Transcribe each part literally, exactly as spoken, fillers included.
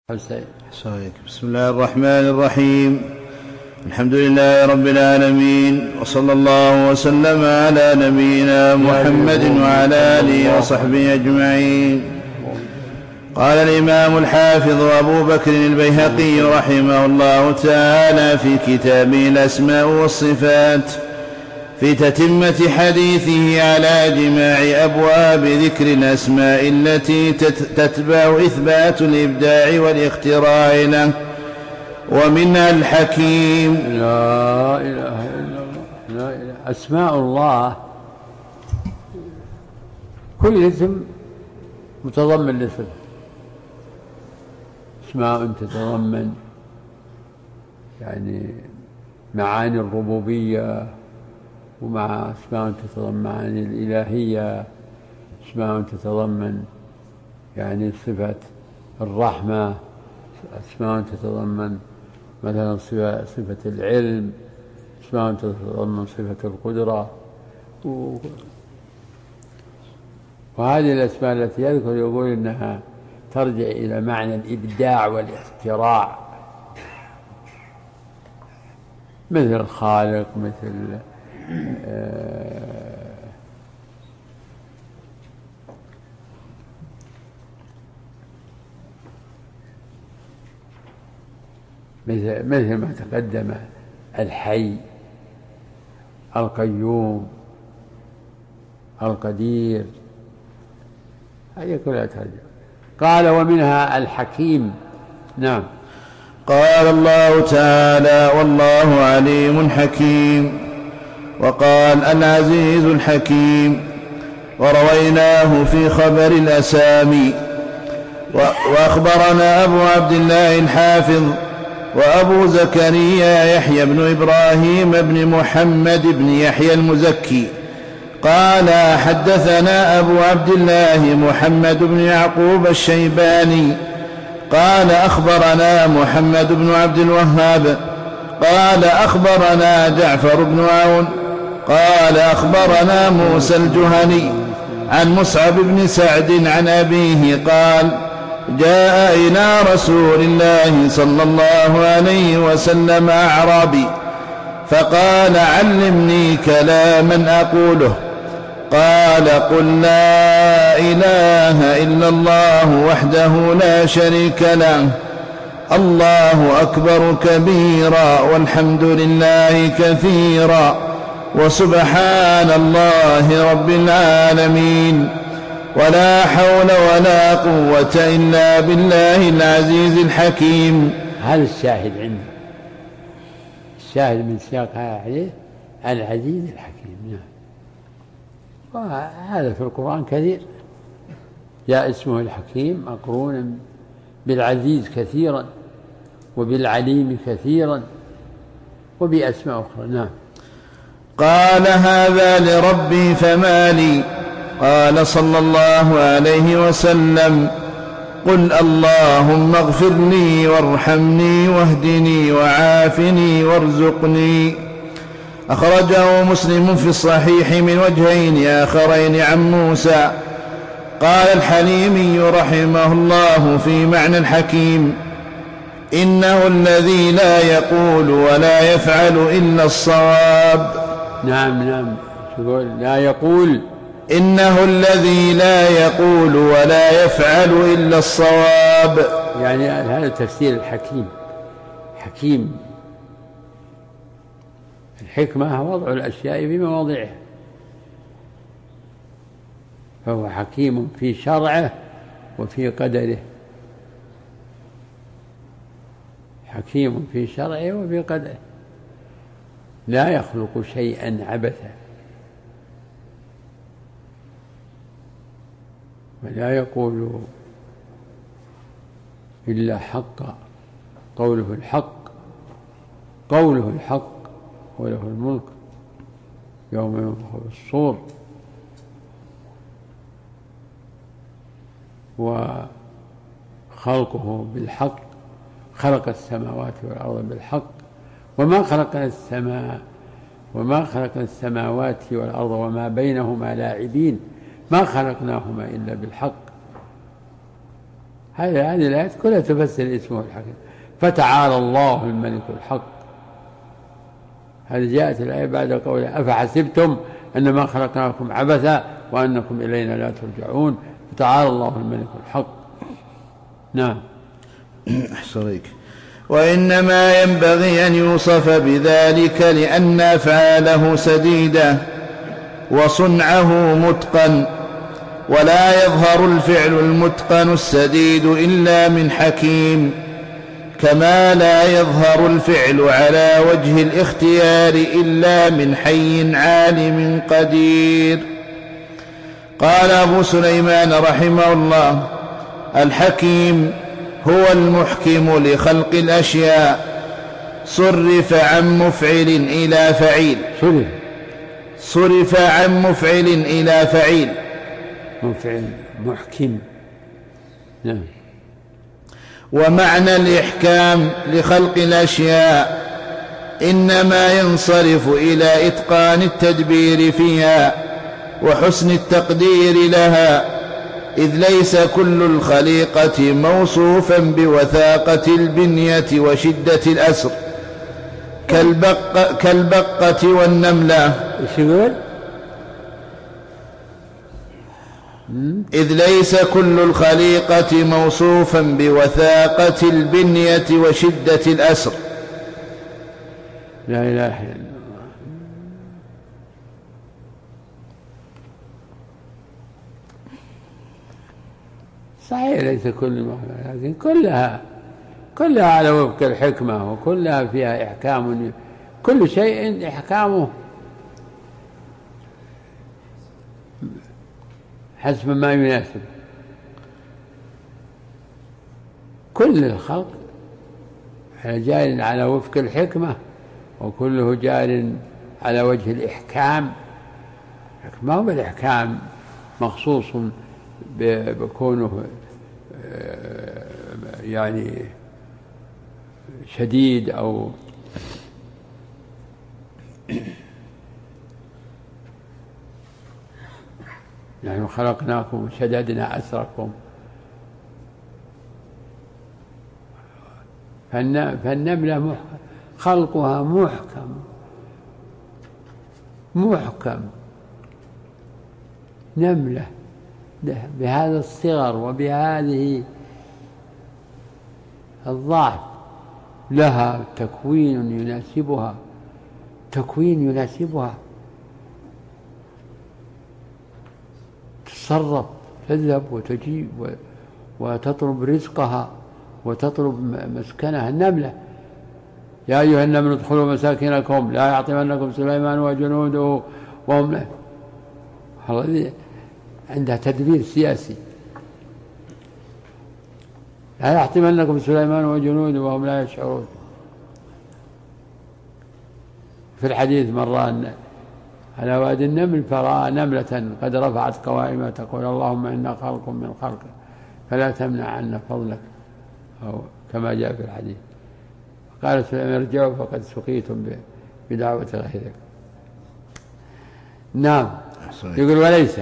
بسم الله الرحمن الرحيم. الحمد لله رب العالمين، وصلى الله وسلم على نبينا محمد وعلى آله وصحبه أجمعين. قال الإمام الحافظ أبو بكر البيهقي رحمه الله تعالى في كتابه الأسماء والصفات في تتمة حديثه على جماع أبواب ذكر الأسماء التي تتبع إثبات الإبداع والاختراع له، ومنها الحكيم. لا إله إلا الله. لا إله. أسماء الله كل اسم متضمن لصفة، اسماء تتضمن يعني معاني الربوبية، ومع أسماء تتضمن معاني الإلهية، أسماء تتضمن يعني صفة الرحمة، أسماء تتضمن مثلا صفة العلم، أسماء تتضمن صفة القدرة. وهذه الأسماء التي يذكر يقول إنها ترجع إلى معنى الإبداع والاختراع، مثل الخالق، مثل مثل مثل ما تقدم: الحي، القيوم، القدير، هذه كلها ترجع. قال: ومنها الحكيم. نعم. قال الله تعالى: والله عليم حكيم. وقال: العزيز الحكيم. ورويناه في خبر الأسامي. وأخبرنا أبو عبد الله الحافظ وأبو زكريا يحيى بن إبراهيم بن محمد بن يحيى المزكي قال: حدثنا أبو عبد الله محمد بن يعقوب الشيباني قال: أخبرنا محمد بن عبد الوهاب قال: أخبرنا جعفر بن عون قال: أخبرنا موسى الجهني عن مصعب بن سعد عن أبيه قال: جاء إلى رسول الله صلى الله عليه وسلم أعرابي فقال: علمني كلاما أقوله. قال: قل لا إله إلا الله وحده لا شريك له، الله أكبر كبيرا، والحمد لله كثيرا، وسبحان الله رب العالمين، ولا حول ولا قوة إلا بالله العزيز الحكيم. هذا الشاهد عندي، الشاهد من سياق عليه العزيز الحكيم. نعم. وهذا في القرآن كثير، جاء اسمه الحكيم مقرونا بالعزيز كثيرا، وبالعليم كثيرا، وبأسماء أخرى. نعم. قال: هذا لربي فما لي؟ قال صلى الله عليه وسلم: قل اللهم اغفر لي وارحمني واهدني وعافني وارزقني. أخرجه مسلم في الصحيح من وجهين آخرين عن موسى. قال الحليمي رحمه الله في معنى الحكيم: إنه الذي لا يقول ولا يفعل إلا الصواب. نعم نعم. يقول لا يقول، إنه الذي لا يقول ولا يفعل إلا الصواب، يعني هذا تفسير الحكيم. حكيم الحكمة وضع الأشياء في مواضعها، فهو حكيم في شرعه وفي قدره، حكيم في شرعه وفي قدره، لا يخلق شيئا عبثا، ولا يقول إلا حقا، قوله الحق، قوله الحق، وله الملك يوم ينفخ في الصور، وخلقه بالحق، خلق السماوات والأرض بالحق، وما خلقنا السماء وما خلقنا السماوات والأرض وما بينهما لاعبين، ما خلقناهما إلا بالحق هذه هذه الآيات كلها تفسر اسمه الحكيم. فتعالى الله الملك الحق. هذه جاءت الآية بعد قولها أفحسبتم أنما خلقناكم عبثا وأنكم إلينا لا ترجعون. فتعالى الله الملك الحق. نعم. أحسنك. وإنما ينبغي أن يوصف بذلك لأن أفعاله سديدة وصنعه متقن، ولا يظهر الفعل المتقن السديد إلا من حكيم، كما لا يظهر الفعل على وجه الاختيار إلا من حي عالم قدير. قال أبو سليمان رحمه الله: الحكيم هو المحكم لخلق الأشياء، صرف عن مفعل إلى فعيل صرف عن مفعل إلى فعيل مفعل محكم. نعم. ومعنى الإحكام لخلق الأشياء إنما ينصرف إلى إتقان التدبير فيها وحسن التقدير لها، إذ ليس كل الخليقة موصوفا بوثاقة البنية وشدة الأسر كالبقة, كالبقة والنملة. إيش يقول؟ إذ ليس كل الخليقة موصوفا بوثاقة البنية وشدة الأسر. لا إله إلا الله. صحيح ليس كل ما، لكن كلها كلها على وفق الحكمة، وكلها فيها إحكام. كل شيء إحكامه حسب ما يناسب. كل الخلق جار على وفق الحكمة، وكله جار على وجه الإحكام. ما هو بالإحكام مخصوص بكونه يعني شديد أو نحن خلقناكم وشددنا أسركم. فالنملة خلقها محكم محكم نملة بهذا الصغر وبهذه الضعف، لها تكوين يناسبها تكوين يناسبها تتصرف، تذهب وتجيب وتطلب رزقها وتطلب مسكنها. النملة: يا أيها النمل ادخلوا مساكنكم لا يحطمنكم سليمان وجنوده وهم لا. هذه عندها تدبير سياسي. لا يحطمنكم سليمان وجنوده وهم لا يشعرون. في الحديث مرة على وادي النمل فرأى نملة قد رفعت قوائمها تقول: اللهم إنا خلق من خلقك فلا تمنع عنا فضلك، أو كما جاء في الحديث. قال سليمان: ارجعوا فقد سقيتم بدعوة غيرك. نعم. يقول: وليس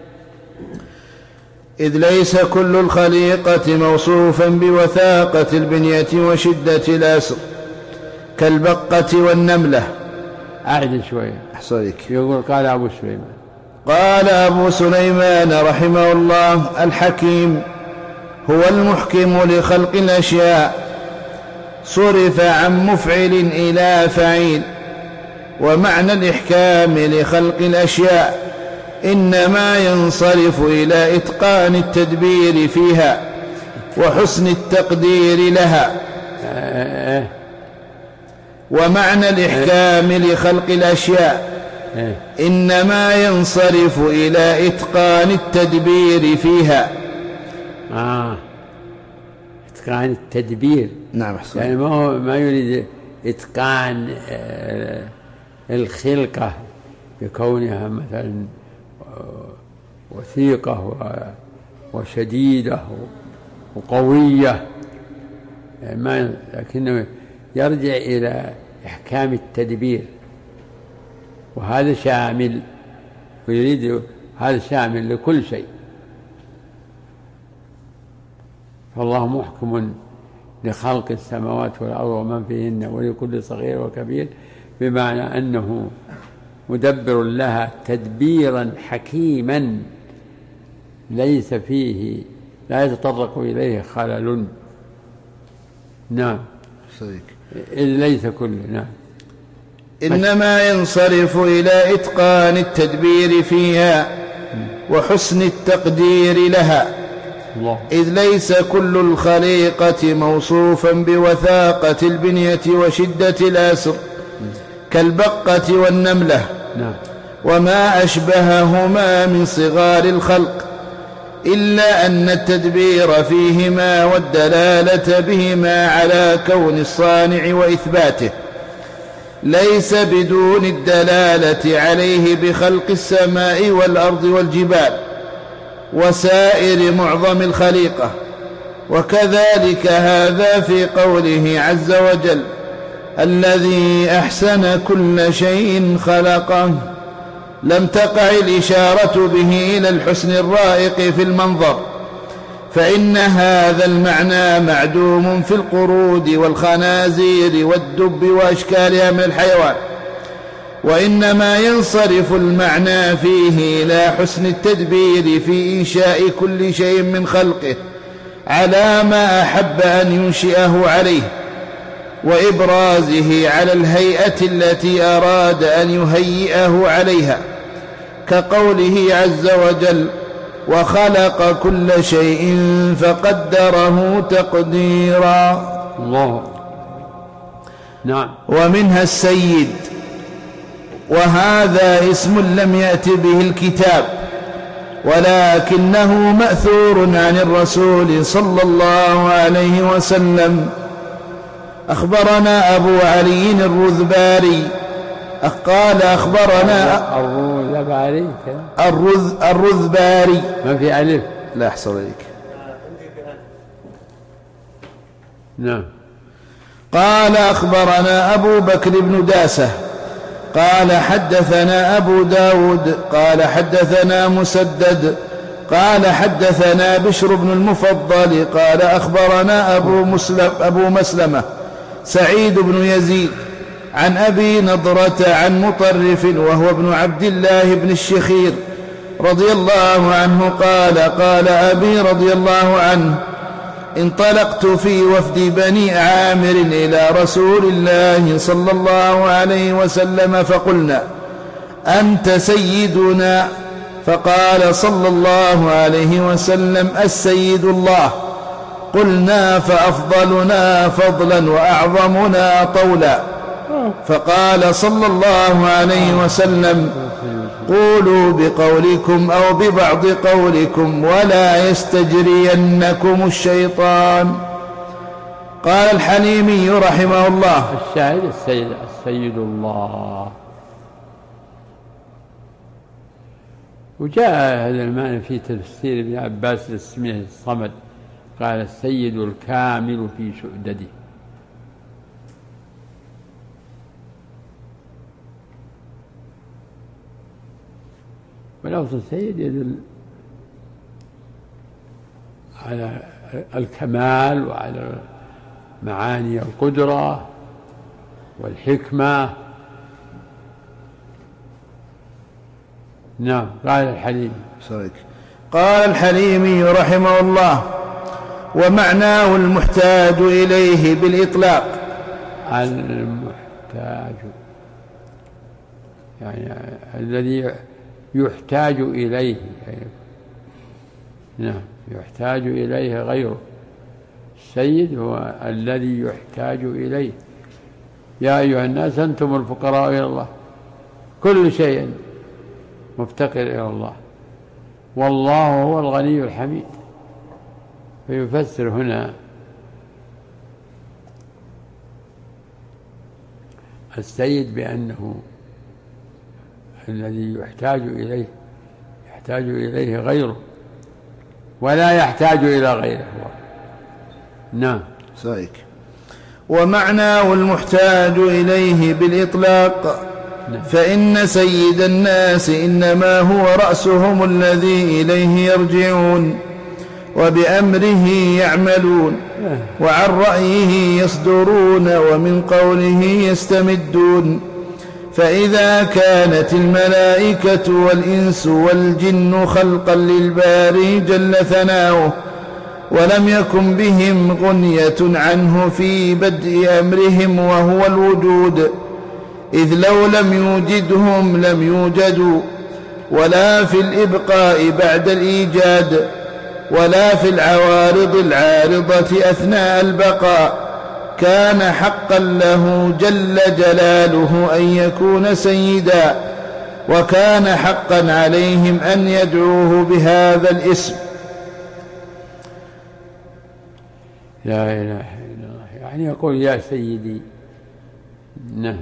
إذ ليس كل الخليقة موصوفا بوثاقة البنية وشدة الأسر كالبقة والنملة. أعد شوية. أحسنك. يقول: قال أبو سليمان قال أبو سليمان رحمه الله: الحكيم هو المحكم لخلق الأشياء، صرف عن مفعل إلى فعيل. ومعنى الإحكام لخلق الأشياء إنما ينصرف إلى إتقان التدبير فيها وحسن التقدير لها. ومعنى الإحكام لخلق الأشياء إنما ينصرف إلى إتقان التدبير فيها. آه. إتقان التدبير. نعم. حسن. يعني ما هو ما يريد إتقان آه الخلقة بكونها مثلا وثيقة وشديدة وقوية، يعني ما لكنه يرجع إلى إحكام التدبير، وهذا شامل، ويريد هذا شامل لكل شيء. فالله محكم لخلق السماوات والأرض ومن فيهن ولكل صغير وكبير، بمعنى أنه مدبر لها تدبيرا حكيما ليس فيه لا يتطرق إليه خلل. نعم إذ ليس كله. نعم إنما ينصرف إلى إتقان التدبير فيها وحسن التقدير لها، الله. إذ ليس كل الخليقة موصوفا بوثاقة البنية وشدة الأسر كالبقة والنملة نعم. وما أشبههما من صغار الخلق، إلا أن التدبير فيهما والدلالة بهما على كون الصانع وإثباته ليس بدون الدلالة عليه بخلق السماء والأرض والجبال وسائر معظم الخليقة. وكذلك هذا في قوله عز وجل: الذي أحسن كل شيء خلقه، لم تقع الإشارة به إلى الحسن الرائق في المنظر، فإن هذا المعنى معدوم في القرود والخنازير والدب وأشكالها من الحيوان، وإنما ينصرف المعنى فيه إلى حسن التدبير في إنشاء كل شيء من خلقه على ما أحب أن ينشئه عليه، وإبرازه على الهيئة التي أراد أن يهيئه عليها، كقوله عز وجل: وخلق كل شيء فقدره تقديرا. الله. نعم. ومنها السيد، وهذا اسم لم يأت به الكتاب، ولكنه مأثور عن الرسول صلى الله عليه وسلم. أخبرنا أبو علي الرذباري قال أخبرنا الرذباري الرذ الرذباري ما في ألف. لا أحصل عليك. نعم. قال أخبرنا أبو بكر بن داسة قال حدثنا أبو داود قال حدثنا مسدد قال حدثنا بشر بن المفضل قال أخبرنا أبو, مسلم أبو مسلمة سعيد بن يزيد عن أبي نضرة عن مطرف وهو ابن عبد الله بن الشخير رضي الله عنه قال: قال أبي رضي الله عنه: انطلقت في وفد بني عامر إلى رسول الله صلى الله عليه وسلم فقلنا: أنت سيدنا؟ فقال صلى الله عليه وسلم: السيد الله. قلنا: فأفضلنا فضلا وأعظمنا طولا. فقال صلى الله عليه وسلم: قولوا بقولكم أو ببعض قولكم ولا يستجرينكم الشيطان. قال الحليمي رحمه الله: الشاهد السيد, السيد الله. وجاء هذا المعنى في تفسير ابن عباس لاسمه الصمد، قال: السيد الكامل في سؤدده. ولفظ السيد يدل على الكمال وعلى معاني القدرة والحكمة. نعم. قال الحليمي قال الحليمي رحمه الله: ومعناه المحتاج إليه بالإطلاق. المحتاج يعني الذي يحتاج إليه. نعم. يحتاج إليه غيره. السيد هو الذي يحتاج إليه. يا أيها الناس أنتم الفقراء إلى الله، كل شيء مفتقر إلى الله، والله هو الغني الحميد. فيفسر هنا السيد بأنه الذي يحتاج إليه يحتاج إليه غيره ولا يحتاج إلى غيره. نعم. سائك. ومعناه المحتاج إليه بالإطلاق. نعم. فإن سيد الناس إنما هو رأسهم الذي إليه يرجعون، وبأمره يعملون، وعن رأيه يصدرون، ومن قوله يستمدون. فإذا كانت الملائكة والإنس والجن خلقا للباري جل ثناؤه، ولم يكن بهم غنية عنه في بدء أمرهم وهو الوجود، إذ لو لم يوجدهم لم يوجدوا، ولا في الإبقاء بعد الإيجاد، ولا في العوارض العارضة أثناء البقاء، كان حقا له جل جلاله أن يكون سيدا، وكان حقا عليهم أن يدعوه بهذا الاسم. لا إله إلا الله، يعني يقول يا سيدي. نعم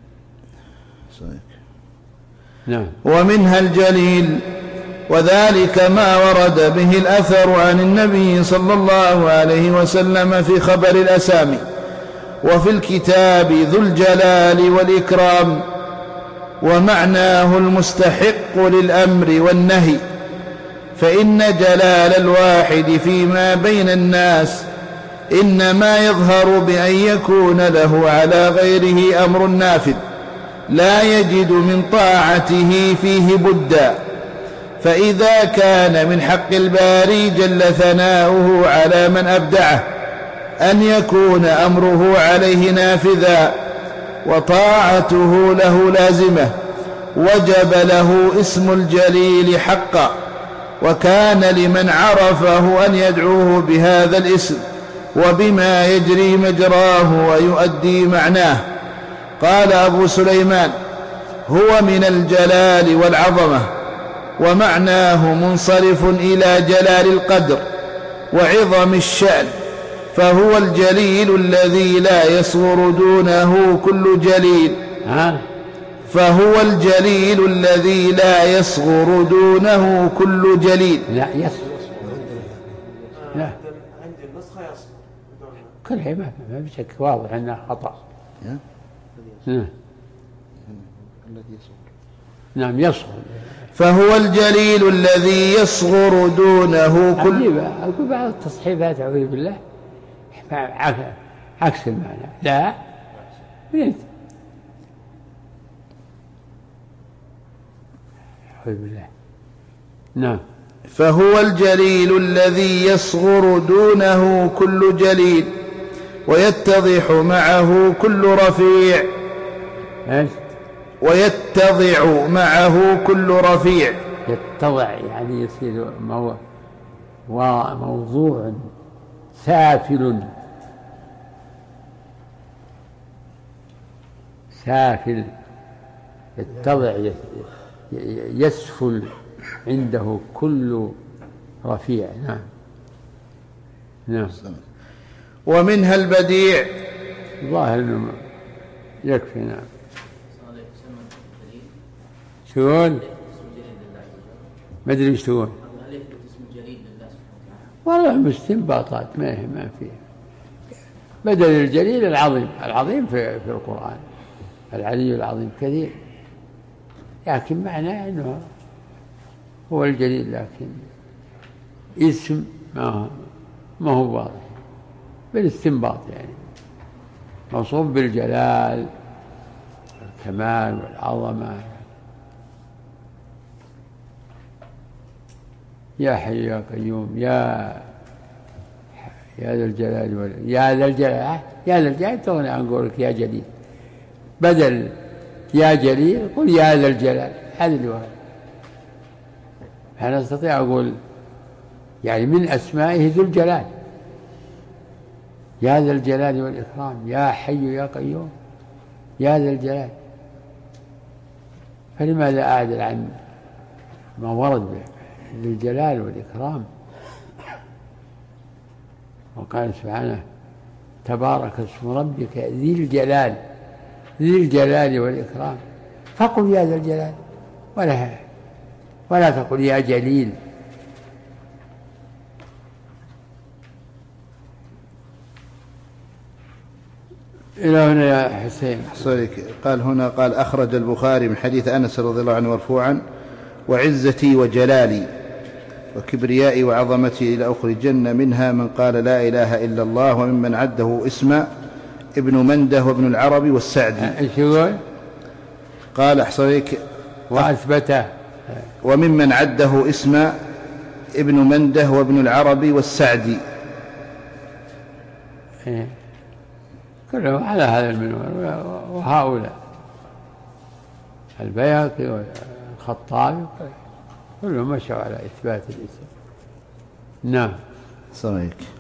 نعم. ومنها الجليل، وذلك ما ورد به الأثر عن النبي صلى الله عليه وسلم في خبر الأسامي، وفي الكتاب ذو الجلال والإكرام، ومعناه المستحق للأمر والنهي، فإن جلال الواحد فيما بين الناس إنما يظهر بأن يكون له على غيره أمر نافذ لا يجد من طاعته فيه بدا، فإذا كان من حق الباري جل ثناؤه على من أبدعه أن يكون أمره عليه نافذا وطاعته له لازمة، وجب له اسم الجليل حقا، وكان لمن عرفه أن يدعوه بهذا الاسم وبما يجري مجراه ويؤدي معناه. قال أبو سليمان: هو من الجلال والعظمة، ومعناه منصرف إلى جلال القدر وعظم الشأن، فهو الجليل الذي لا يصغر دونه كل جليل. ها؟ فهو الجليل الذي لا يصغر دونه كل جليل. لا يصغر، لا عندي النسخة يصغر كلها ما بشك واضح أنها خطأ. نعم نعم يصغر. فهو الجليل الذي يصغر دونه كل. أقول بعض التصحيفات أعوذ بالله عكس المعنى. لا بنت أعوذ بالله. نعم. فهو الجليل الذي يصغر دونه كل جليل، ويتضح معه كل رفيع. ايش؟ ويتضع معه كل رفيع. يتضع يعني يصير موضوع سافل سافل يتضع يسفل عنده كل رفيع. نعم نعم. ومنها البديع. ظاهر انه يكفي. نعم. شلون؟ ما ادري ايش تقول. والله استنباطات ما ما فيه. بدل الجليل العظيم، العظيم في في القرآن العلي العظيم كثير، لكن معناه انه هو الجليل، لكن اسم ما ما هو واضح بالاستنباط، يعني موصوف بالجلال والكمال والعظمة. يا حي يا قيوم، يا يا ذا الجلال وال... يا ذا الجلال يا ذا الجلال تغني عن قولك يا جليل، بدل يا جليل قل يا ذا الجلال. هذا اللي وهذا. أنا أستطيع أقول يعني من أسمائه ذو الجلال، يا ذا الجلال والإكرام، يا حي يا قيوم، يا ذا الجلال. فلماذا أعدل عن ما ورد به ذو الجلال والإكرام؟ وقال سبحانه: تبارك اسم ربك ذي الجلال، ذي الجلال والإكرام. فقل يا ذا الجلال ولا ولا تقل يا جليل. إلى هنا يا حسين. قال هنا قال أخرج البخاري من حديث أنس رضي الله عنه مرفوعا: وعزتي وجلالي وكبريائي وعظمتي لأخرجن منها من قال لا إله إلا الله وممن عده اسم ابن منده وابن العربي والسعدي. ايش يقول؟ قال أحصيك وأثبته وممن عده اسم ابن منده وابن العربي والسعدي. إيه. كلهم على هذا المنوال. وهؤلاء البيهقي والخطابي كلهم مشوا على إثبات الاسم. نعم. صحيح.